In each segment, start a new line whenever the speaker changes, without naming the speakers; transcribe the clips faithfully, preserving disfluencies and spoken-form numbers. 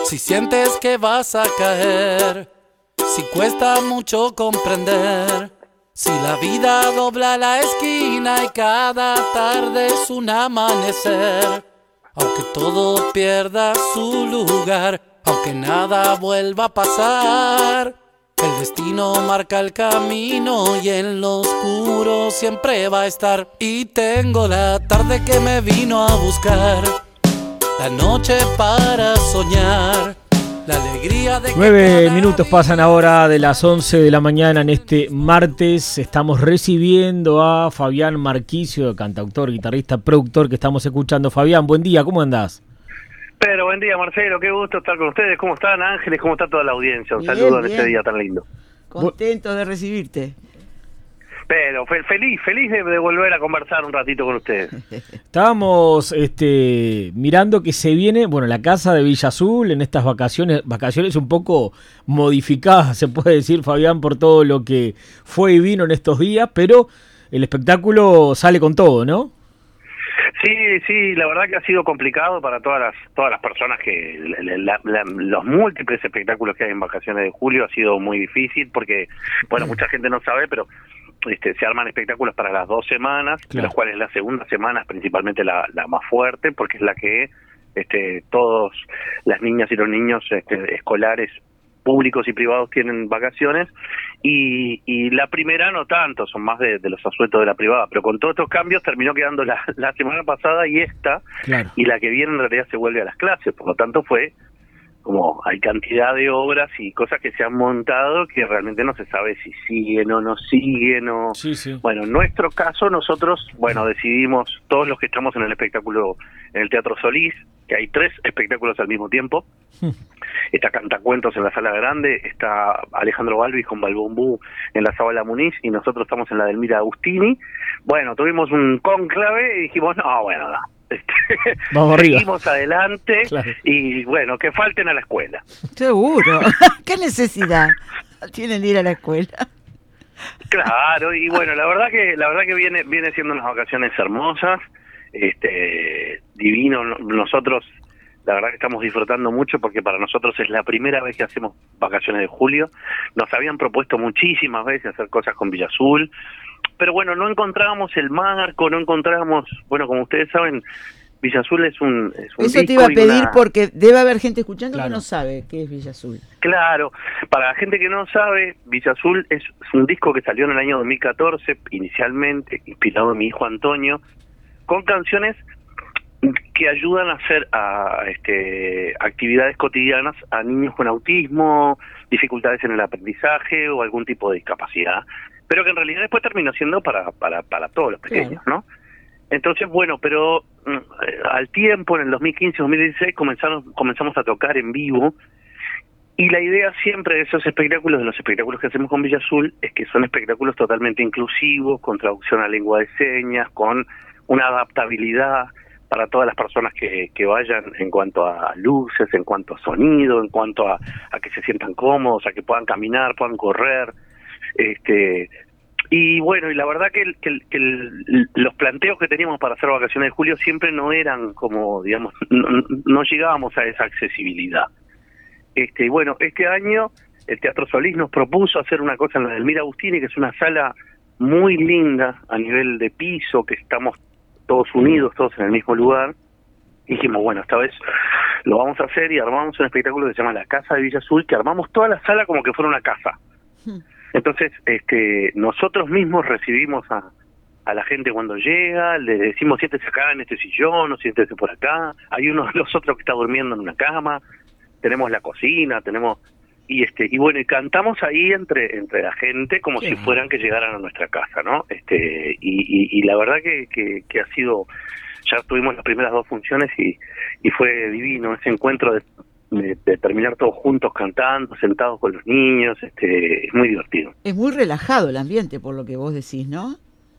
Si sientes que vas a caer, si cuesta mucho comprender, si la vida dobla la esquina y cada tarde es un amanecer, aunque todo pierda su lugar, aunque nada vuelva a pasar, el destino marca el camino y en lo oscuro siempre va a estar. Y tengo la tarde que me vino a buscar, la noche para soñar, la alegría de que
Nueve minutos pasan ahora de las once de la mañana en este martes. Estamos recibiendo a Fabián Marquicio, cantautor, guitarrista, productor, que estamos escuchando. Fabián, buen día, ¿cómo andás?
Pero buen día, Marcelo, qué gusto estar con ustedes. ¿Cómo están, Ángeles? ¿Cómo está toda la audiencia? Un
Bien,
saludo en
bien.
este día tan lindo.
Contento de recibirte.
Pero fe- feliz, feliz de, de volver a conversar un ratito con ustedes.
Estábamos este, mirando que se viene, bueno, la casa de Villa Azul en estas vacaciones, vacaciones un poco modificadas, se puede decir, Fabián, por todo lo que fue y vino en estos días, pero el espectáculo sale con todo, ¿no?
Sí, sí, la verdad que ha sido complicado para todas las todas las personas que la, la, la, los múltiples espectáculos que hay en vacaciones de julio ha sido muy difícil porque, bueno, mucha gente no sabe, pero este, se arman espectáculos para las dos semanas,
Claro.
de las cuales la segunda semana es principalmente la, la más fuerte porque es la que este, todos las niñas y los niños este, escolares públicos y privados tienen vacaciones y, y la primera no tanto, son más de, de los asuetos de la privada, pero con todos estos cambios terminó quedando la, la semana pasada y esta,
Claro.
y la que viene en realidad se vuelve a las clases, por lo tanto fue como hay cantidad de obras y cosas que se han montado que realmente no se sabe si siguen o no siguen o...
Sí, sí.
Bueno, en nuestro caso nosotros, bueno, decidimos, todos los que estamos en el espectáculo, en el Teatro Solís, que hay tres espectáculos al mismo tiempo, está Cantacuentos en la Sala Grande, está Alejandro Balvis con Balbombú en la Sala Muniz y nosotros estamos en la Delmira Agustini. Bueno, tuvimos un cónclave y dijimos, no, bueno, no. Este,
Vamos arriba.
seguimos adelante
Claro.
y bueno, que falten a la escuela.
Seguro. ¿Qué necesidad tienen de ir a la escuela?
Claro, y bueno, la verdad que la verdad que viene viene siendo unas vacaciones hermosas, este divino. Nosotros la verdad que estamos disfrutando mucho porque para nosotros es la primera vez que hacemos vacaciones de julio. Nos habían propuesto muchísimas veces hacer cosas con Villa Azul, pero bueno, no encontrábamos el marco, no encontrábamos, bueno, como ustedes saben, Villa Azul es un, es un
Eso te
disco
iba a
y
pedir
una-
porque debe haber gente escuchando
Claro.
que no sabe qué es Villa Azul.
Claro, para la gente que no sabe, Villa Azul es, es un disco que salió en el año dos mil catorce, inicialmente inspirado en mi hijo Antonio, con canciones que ayudan a hacer a, este, actividades cotidianas a niños con autismo, dificultades en el aprendizaje o algún tipo de discapacidad, pero que en realidad después terminó siendo para, para, para todos los pequeños, ¿no? Entonces, bueno, pero mm, eh, al tiempo, en el dos mil quince, dos mil dieciséis, comenzamos, comenzamos a tocar en vivo. Y la idea siempre de esos espectáculos, de los espectáculos que hacemos con Villa Azul, es que son espectáculos totalmente inclusivos, con traducción a lengua de señas, con una adaptabilidad para todas las personas que, que vayan en cuanto a luces, en cuanto a sonido, en cuanto a, a que se sientan cómodos, a que puedan caminar, puedan correr. este Y bueno, y la verdad que, el, que, el, que el, los planteos que teníamos para hacer vacaciones de julio siempre no eran como, digamos, no, no llegábamos a esa accesibilidad. Este, y bueno, este año el Teatro Solís nos propuso hacer una cosa en la Delmira Agustini, que es una sala muy linda a nivel de piso, que estamos todos unidos, todos en el mismo lugar. Y dijimos, bueno, esta vez lo vamos a hacer y armamos un espectáculo que se llama La Casa de Villa Azul, que armamos toda la sala como que fuera una casa. Entonces, este, nosotros mismos recibimos a, a la gente cuando llega, le decimos siéntese acá en este sillón o siéntese por acá. Hay uno de los otros que está durmiendo en una cama, tenemos la cocina, tenemos y este y bueno, y cantamos ahí entre entre la gente como si fueran que llegaran a nuestra casa, ¿no? Este y, y, y la verdad que, que, que ha sido, ya tuvimos las primeras dos funciones y, y fue divino ese encuentro de De, de terminar todos juntos cantando, sentados con los niños. Este es muy divertido.
Es muy relajado el ambiente, por lo que vos decís, ¿no?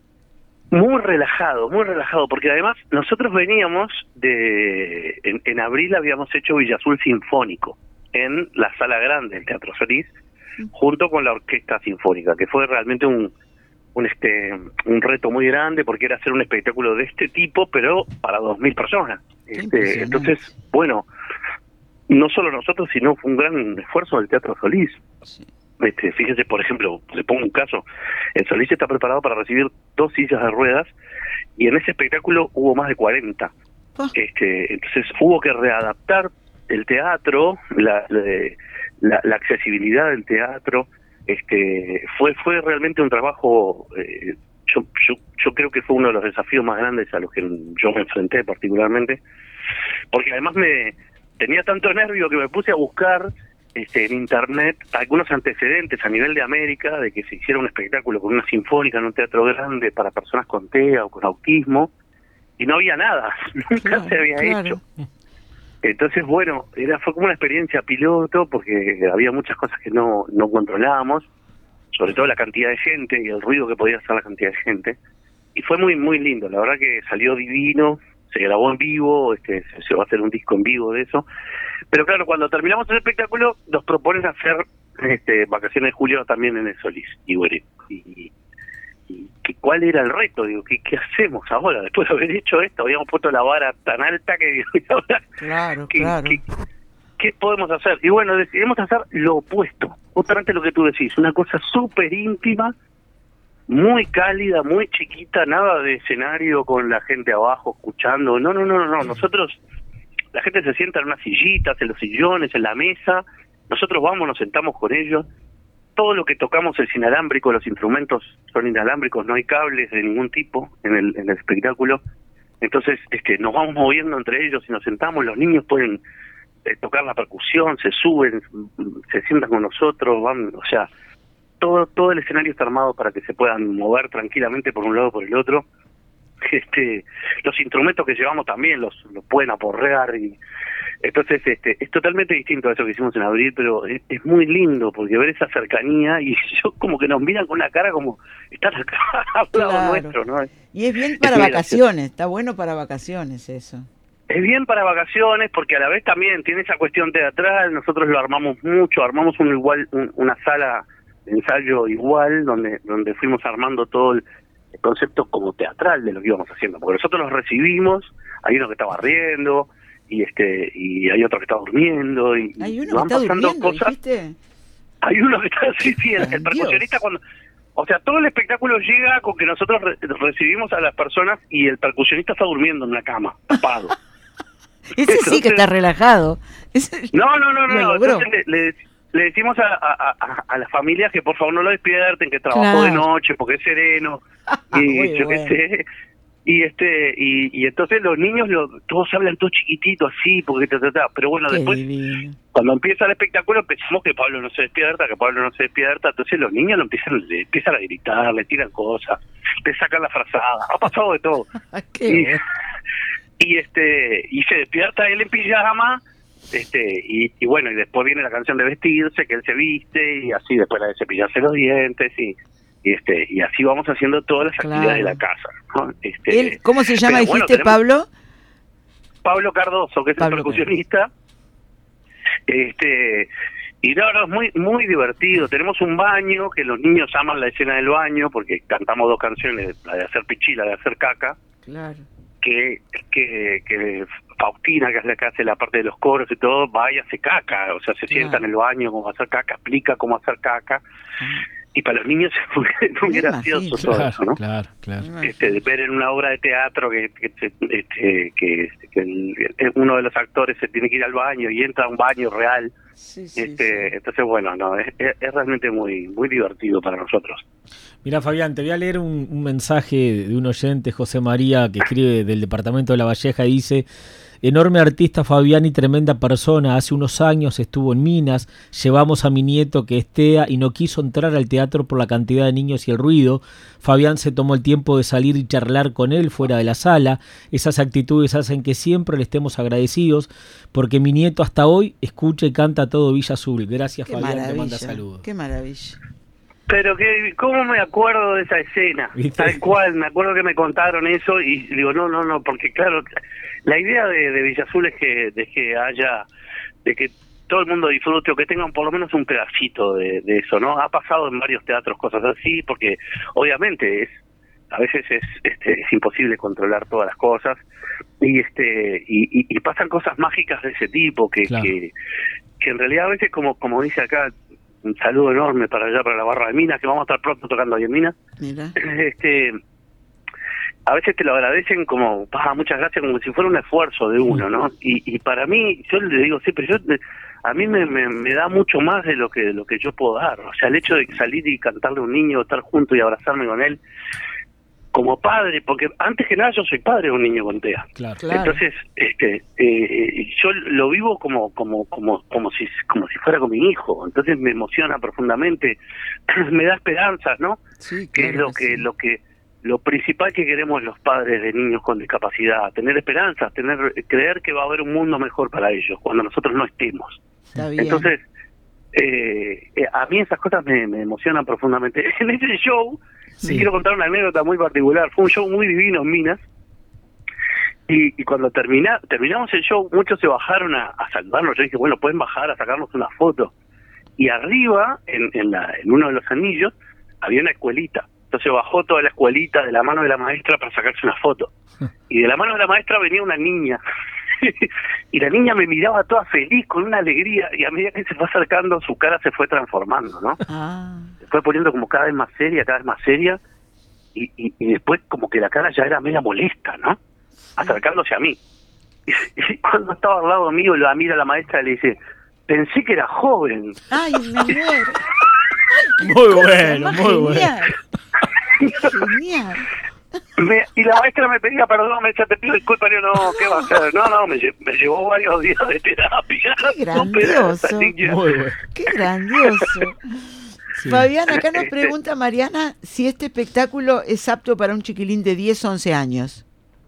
Muy relajado, muy relajado, porque además nosotros veníamos de... En, en abril habíamos hecho Villa Azul Sinfónico en la Sala Grande del Teatro Solís, junto con la Orquesta Sinfónica, que fue realmente un, un, este, un reto muy grande, porque era hacer un espectáculo de este tipo, pero para dos mil personas. Este, entonces, bueno... no solo nosotros, sino fue un gran esfuerzo del Teatro Solís.
Sí.
Este, fíjese, por ejemplo, le pongo un caso, el Solís está preparado para recibir dos sillas de ruedas y en ese espectáculo hubo más de cuarenta.
Oh.
Este, entonces hubo que readaptar el teatro, la, la, la accesibilidad del teatro. Este, fue fue realmente un trabajo, eh, yo, yo yo creo que fue uno de los desafíos más grandes a los que yo me enfrenté particularmente, porque además me tenía tanto nervio que me puse a buscar este, en internet algunos antecedentes a nivel de América de que se hiciera un espectáculo con una sinfónica en un teatro grande para personas con T E A o con autismo, y no había nada, nunca
Claro,
se había
claro.
hecho. Entonces, bueno, era fue como una experiencia piloto porque había muchas cosas que no, no controlábamos, sobre todo la cantidad de gente y el ruido que podía hacer la cantidad de gente. Y fue muy muy lindo, la verdad que salió divino, se grabó en vivo, este se, se va a hacer un disco en vivo de eso. Pero claro, cuando terminamos el espectáculo nos proponen hacer este vacaciones de julio también en el Solís. Y bueno, y, y, y ¿cuál era el reto? Digo, ¿qué, ¿qué hacemos ahora? Después de haber hecho esto, habíamos puesto la vara tan alta que digo, ¿y ahora
Claro,
¿qué,
claro.
qué, qué podemos hacer? Y bueno, decidimos hacer lo opuesto, justamente lo que tú decís, una cosa súper íntima, muy cálida, muy chiquita, nada de escenario con la gente abajo escuchando. No, no, no, no, nosotros, la gente se sienta en unas sillitas, en los sillones, en la mesa, nosotros vamos, nos sentamos con ellos, todo lo que tocamos es inalámbrico, los instrumentos son inalámbricos, no hay cables de ningún tipo en el, en el espectáculo, entonces este, nos vamos moviendo entre ellos y nos sentamos, los niños pueden eh, tocar la percusión, se suben, se sientan con nosotros, van, o sea, todo todo el escenario está armado para que se puedan mover tranquilamente por un lado o por el otro. Este, los instrumentos que llevamos también los, los pueden aporrear y entonces este es totalmente distinto a eso que hicimos en abril, pero es, es muy lindo porque ver esa cercanía y yo como que nos miran con la cara como están acá al lado
Claro.
nuestro, ¿no?
Y es bien para
muy
vacaciones, está bueno para vacaciones eso.
Es bien para vacaciones porque a la vez también tiene esa cuestión teatral, nosotros lo armamos mucho, armamos un igual un, una sala de ensayo igual donde donde fuimos armando todo el, el concepto como teatral de lo que íbamos haciendo, porque nosotros los recibimos, hay uno que está barriendo y este y hay otro que está durmiendo y
Hay
y
uno
van
que está
pasando
durmiendo,
cosas.
¿dijiste?
Hay uno que está así, sí, el, el
Dios.
percusionista cuando, o sea, todo el espectáculo llega con que nosotros re- recibimos a las personas y el percusionista está durmiendo en la cama, tapado.
Ese sí que está relajado. Ese-
No, no, no, no,
Lo
no.
logró.
Entonces le, le, le decimos a, a, a, a las familias que por favor no lo despierten, que trabajó
Claro.
de noche porque es sereno y
Muy
yo qué
bueno.
sé. Y este y, y entonces los niños lo, todos hablan todo chiquitito así porque ta, ta, ta. Pero bueno,
Qué
después
divino.
cuando empieza el espectáculo empezamos que Pablo no se despierta, que Pablo no se despierta, entonces los niños lo empiezan, le empiezan a gritar, le tiran cosas, le sacan la frazada, ha pasado de todo.
Qué
y,
bueno.
y este y se despierta él en pijama, este y, y bueno, y después viene la canción de vestirse, que él se viste, y así después la de cepillarse los dientes, y, y este y así vamos haciendo todas las
Claro.
actividades de la casa, ¿no? Este,
Él, ¿cómo se llama,
pero bueno,
dijiste,
tenemos
Pablo?
Pablo Cardoso, que es
Pablo
el percusionista. Este y no, no, es muy muy divertido. Tenemos un baño, que los niños aman la escena del baño, porque cantamos dos canciones, la de hacer pichí, la de hacer caca,
Claro.
que, que, que Faustina, que es la que hace la parte de los coros y todo, va y hace caca, o sea, se sienta
Claro.
en el baño como hacer caca, explica cómo hacer caca,
Ah,
y para los niños es muy, muy
Me
gracioso
imagino.
todo
Claro,
eso, ¿no?
claro, claro.
me imagino.
Este, de ver en una obra de teatro que que, este, que, que el- uno de los actores se tiene que ir al baño y entra a un baño real.
Sí, sí,
este
sí.
Entonces, bueno, no es, es, es realmente muy muy divertido para nosotros.
Mira, Fabián, te voy a leer un, un mensaje de un oyente, José María, que escribe del departamento de La Valleja y dice: enorme artista Fabián y tremenda persona, hace unos años estuvo en Minas, llevamos a mi nieto que es T E A y no quiso entrar al teatro por la cantidad de niños y el ruido. Fabián se tomó el tiempo de salir y charlar con él fuera de la sala. Esas actitudes hacen que siempre le estemos agradecidos porque mi nieto hasta hoy escucha y canta todo Villa Azul. Gracias,
Qué
Fabián, te
maravilla.
manda saludos.
Qué maravilla.
Pero que, ¿cómo me acuerdo de esa escena?
¿Viste?
Tal cual, me acuerdo que me contaron eso y digo, no, no, no, porque claro, la idea de, de Villa Azul es que, de que haya, de que todo el mundo disfrute o que tengan por lo menos un pedacito de, de eso, ¿no? Ha pasado en varios teatros cosas así, porque obviamente es, a veces es, este, es imposible controlar todas las cosas, y este y, y, y pasan cosas mágicas de ese tipo que,
Claro.
que, que en realidad a veces, como como dice acá, un saludo enorme para allá, para la barra de Minas, que vamos a estar pronto tocando ahí en Minas.
Mira.
Este, a veces te lo agradecen como, ah, muchas gracias, como si fuera un esfuerzo de uno, ¿no? Y, y para mí, yo le digo siempre, yo a mí me, me, me da mucho más de lo que de lo que yo puedo dar. O sea, el hecho de salir y cantarle a un niño, estar junto y abrazarme con él, como padre, porque antes que nada yo soy padre de un niño con TEA.
Claro.
Claro.
Entonces, este, eh, yo lo vivo como como como como si como si fuera con mi hijo. Entonces me emociona profundamente, me da esperanzas, ¿no?
Sí,
Que es
claro
lo
que
que
sí.
lo que lo principal que queremos los padres de niños con discapacidad, tener esperanzas, tener creer que va a haber un mundo mejor para ellos cuando nosotros no estemos.
Está bien.
Entonces, eh, eh, a mí esas cosas me, me emocionan profundamente. En ese show,
Sí.
te quiero contar una anécdota muy particular. Fue un show muy divino en Minas. Y, y cuando termina, terminamos el show, muchos se bajaron a, a saludarnos. Yo dije, bueno, pueden bajar a sacarnos una foto. Y arriba, en, en, la, en uno de los anillos, había una escuelita. Entonces bajó toda la escuelita de la mano de la maestra para sacarse una foto. Y de la mano de la maestra venía una niña. Y la niña me miraba toda feliz, con una alegría. Y a medida que se fue acercando, su cara se fue transformando, ¿no?
Ah,
Se fue poniendo como cada vez más seria, cada vez más seria. Y, y, y después como que la cara ya era media molesta, ¿no? Acercándose a mí. Y, y cuando estaba al lado mío, la mira la maestra y le dice, pensé que era joven.
ay, me muero.
Muy bueno,
Además,
muy bueno.
genial. Genial.
Me, y la maestra me pedía perdón, me decía, te pido disculpas. Yo, no, ¿qué va a hacer? No, no, me, lle- me llevó varios días de terapia.
Qué
Superar a esa
grandioso.
niña.
Muy bueno.
Qué grandioso.
Sí.
Fabián, acá nos pregunta Mariana si este espectáculo es apto para un chiquilín de diez, once años.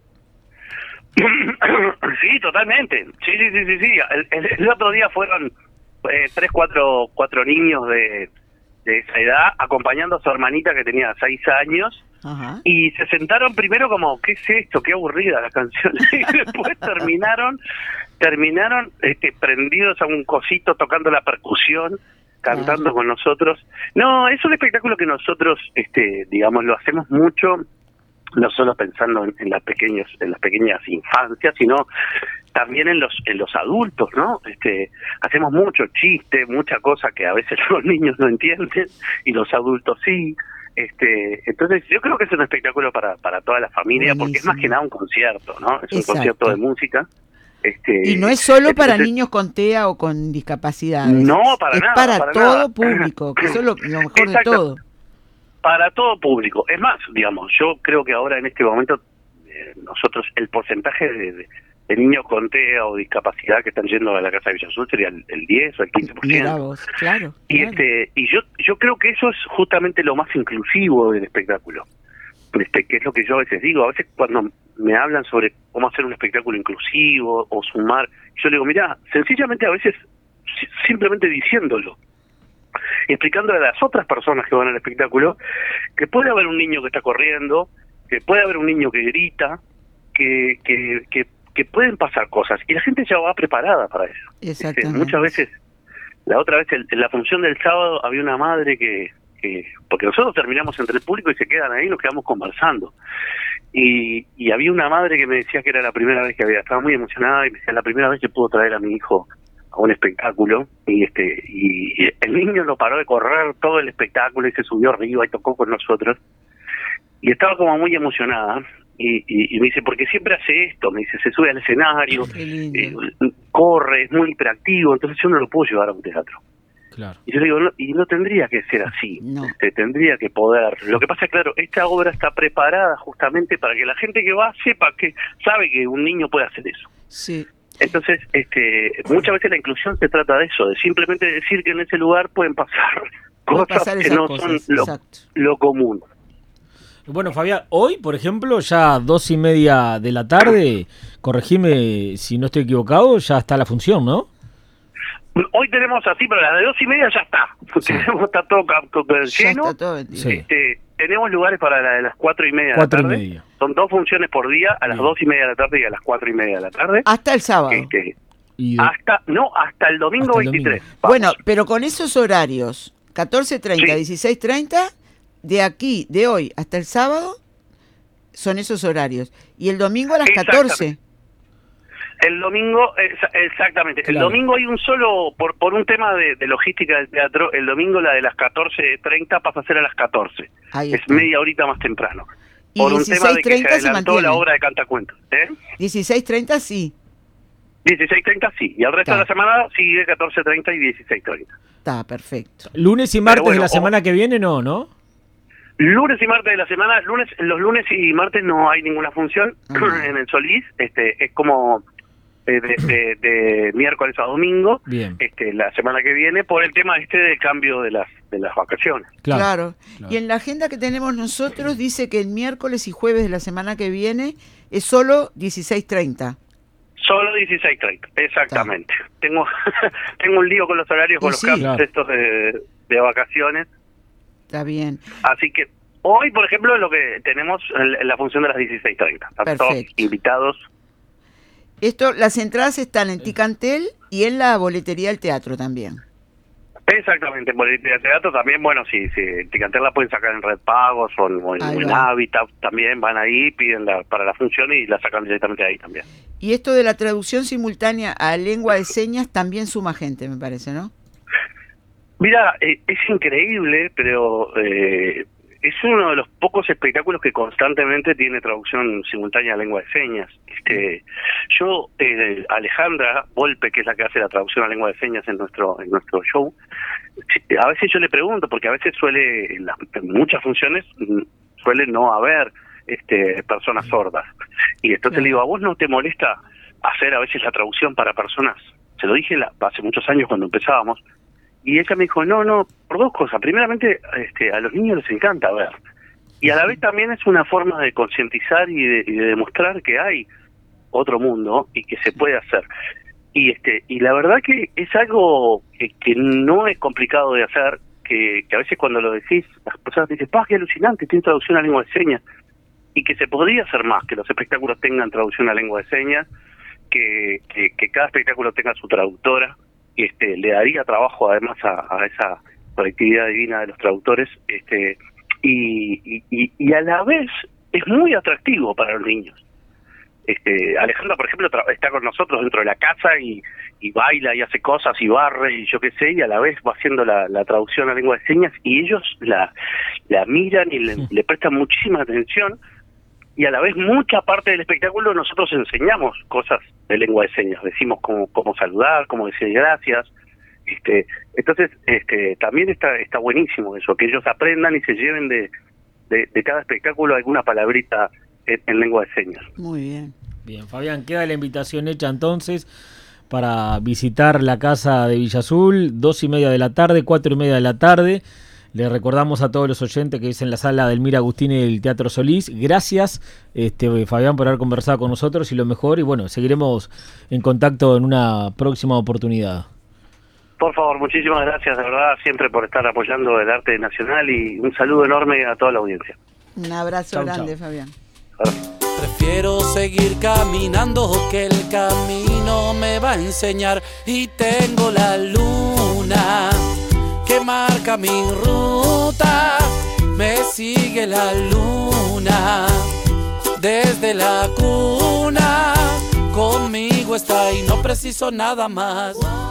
Sí, totalmente. Sí, sí, sí, sí. sí. El, el, el otro día fueron eh, tres, cuatro, cuatro niños de, de esa edad acompañando a su hermanita que tenía seis años.
Ajá.
Y se sentaron primero como, ¿qué es esto? Qué aburrida la canción. Y después terminaron, terminaron este, prendidos a un cosito tocando la percusión, cantando
Ah.
con nosotros. No, es un espectáculo que nosotros, este, digamos, lo hacemos mucho, no solo pensando en, en las pequeñas, en las pequeñas infancias, sino también en los, en los adultos, ¿no? Este, hacemos mucho chiste, mucha cosa que a veces los niños no entienden y los adultos sí. Este, entonces yo creo que es un espectáculo para, para toda la familia, porque es más
Buenísimo.
que nada un concierto, ¿no? Es un
Exacto.
concierto de música. Este,
Y no es solo para
entonces,
niños con TEA o con discapacidades.
No, para
es
nada,
para,
para
todo
nada.
público, que eso es lo, lo mejor
Exacto.
de todo.
Para todo público. Es más, digamos, yo creo que ahora en este momento eh, nosotros el porcentaje de, de, de niños con TEA o discapacidad que están yendo a la Casa de Villa Azul sería el, el diez o el quince por
Mira
ciento.
vos, claro.
Y
claro.
este y yo yo creo que eso es justamente lo más inclusivo del espectáculo. Este, que es lo que yo a veces digo, a veces cuando me hablan sobre cómo hacer un espectáculo inclusivo o sumar, yo le digo, mira, sencillamente a veces si- simplemente diciéndolo, explicándole a las otras personas que van al espectáculo que puede haber un niño que está corriendo, que puede haber un niño que grita, que que, que, que pueden pasar cosas y la gente ya va preparada para eso. Este,
Exactamente.
muchas veces, la otra vez el- en la función del sábado había una madre que, que porque nosotros terminamos entre el público y se quedan ahí y nos quedamos conversando. Y, y había una madre que me decía que era la primera vez que había, estaba muy emocionada y me decía, la primera vez que pudo traer a mi hijo a un espectáculo y este y, y el niño no paró de correr todo el espectáculo y se subió arriba y tocó con nosotros y estaba como muy emocionada y, y, y me dice, porque siempre hace esto, me dice, se sube al escenario,
Qué lindo.
eh, corre, es muy hiperactivo, entonces yo no lo puedo llevar a un teatro.
Claro.
Y yo le digo, no, y no tendría que ser así,
No.
este, tendría que poder. Lo que pasa, claro, esta obra está preparada justamente para que la gente que va sepa que sabe que un niño puede hacer eso.
Sí.
Entonces, este, muchas veces la inclusión se trata de eso, de simplemente decir que en ese lugar pueden pasar
Puede
cosas
pasar
que
esas
no
cosas,
son lo,
exacto.
lo común.
Bueno, Fabián, hoy, por ejemplo, ya dos y media de la tarde, corregime si no estoy equivocado, ya está la función, ¿no?
Hoy tenemos así, pero a las de dos y media ya está.
Sí.
Tenemos, está todo ca- todo
Ya
lleno.
está todo vendido.
Sí.
Este, tenemos lugares para la de las cuatro y media
Cuatro y
de la tarde.
media.
Son dos funciones por día, a las
Bien.
dos y media de la tarde y a las cuatro y media de la tarde.
Hasta el sábado.
Este,
Y de-
hasta no, hasta el domingo
Hasta el
veintitrés.
domingo.
Vamos.
Bueno, pero con esos horarios, catorce treinta,
Sí.
dieciséis treinta, de aquí, de hoy hasta el sábado, son esos horarios. Y el domingo a las
Exactamente.
catorce.
El domingo, ex- exactamente.
Claro.
El domingo hay un solo, por por un tema de, de logística del teatro, el domingo la de las catorce treinta pasa a ser a las catorce.
Ahí
Es
está.
media horita más temprano.
Y
Por un tema de que se
dieciséis treinta se
adelantó la
mantiene.
obra de Cantacuentos. ¿Eh?
dieciséis treinta sí.
dieciséis treinta sí. Y el resto
Está.
de la semana sigue catorce treinta y dieciséis treinta.
Está perfecto.
Lunes y martes
bueno,
de la
o-
semana que viene, no, ¿no?
Lunes y martes de la semana, lunes, los lunes y martes no hay ninguna función
Ah.
en el Solís, este, es como eh, de, de, de miércoles a domingo,
Bien.
este, la semana que viene, por el tema este del cambio de las de las vacaciones.
Claro.
Claro.
claro.
Y en la agenda que tenemos nosotros dice que el miércoles y jueves de la semana que viene es solo dieciséis treinta.
Solo dieciséis treinta, exactamente. Tengo tengo un lío con los horarios, con
Y
los
sí.
cambios
Claro.
estos de, de vacaciones,
Está bien.
así que hoy, por ejemplo, lo que tenemos en la función de las dieciséis treinta. Están todos
Perfecto.
invitados.
Esto, las entradas están en Ticantel y en la boletería del teatro también.
Exactamente, en boletería de teatro también, bueno, si sí, sí, Ticantel la pueden sacar en Red Pagos o en, o en,
Ahí
o en
va.
Habitat, también van ahí, piden la, para la función y la sacan directamente ahí también.
Y esto de la traducción simultánea a lengua de señas también suma gente, me parece, ¿no?
Mira, eh, es increíble, pero eh, es uno de los pocos espectáculos que constantemente tiene traducción simultánea a lengua de señas. Este, yo, eh, Alejandra Volpe, que es la que hace la traducción a lengua de señas en nuestro en nuestro show, a veces yo le pregunto, porque a veces suele, en, las, en muchas funciones, mm, suele no haber este, personas sordas. Y entonces
Claro.
le digo, ¿a vos no te molesta hacer a veces la traducción para personas? Se lo dije la, hace muchos años cuando empezábamos. Y ella me dijo, no, no, por dos cosas. Primeramente, este, a los niños les encanta ver. Y a la vez también es una forma de concientizar y de, y de demostrar que hay otro mundo y que se puede hacer. Y este y la verdad que es algo que, que no es complicado de hacer, que, que a veces cuando lo decís, las personas dicen, ¡pah, qué alucinante! Tiene traducción a lengua de señas. Y que se podría hacer más, que los espectáculos tengan traducción a lengua de señas, que, que, que cada espectáculo tenga su traductora. Este, le daría trabajo además a, a esa colectividad divina de los traductores, este y, y, y a la vez es muy atractivo para los niños. Este, Alejandra, por ejemplo, tra- está con nosotros dentro de la casa y, y baila y hace cosas y barre y yo qué sé, y a la vez va haciendo la, la traducción a lengua de señas y ellos la, la miran y le, le prestan muchísima atención. Y a la vez mucha parte del espectáculo nosotros enseñamos cosas de lengua de señas, decimos cómo, cómo saludar, cómo decir gracias. Este, entonces este, también está está buenísimo eso, que ellos aprendan y se lleven de, de, de cada espectáculo alguna palabrita en, en lengua de señas.
Muy bien.
Bien, Fabián, queda la invitación hecha entonces para visitar la casa de Villa Azul, dos y media de la tarde, cuatro y media de la tarde. Le recordamos a todos los oyentes que es en la sala del Mir Agustini del Teatro Solís. Gracias, este, Fabián, por haber conversado con nosotros y lo mejor. Y bueno, seguiremos en contacto en una próxima oportunidad.
Por favor, muchísimas gracias, de verdad, siempre por estar apoyando el arte nacional y un saludo enorme a toda la audiencia.
Un abrazo
Chau,
grande,
chau.
Fabián.
Prefiero seguir caminando, que el camino me va a enseñar. Y tengo la luna que marca mi ruta, me sigue la luna desde la cuna, conmigo está y no preciso nada más.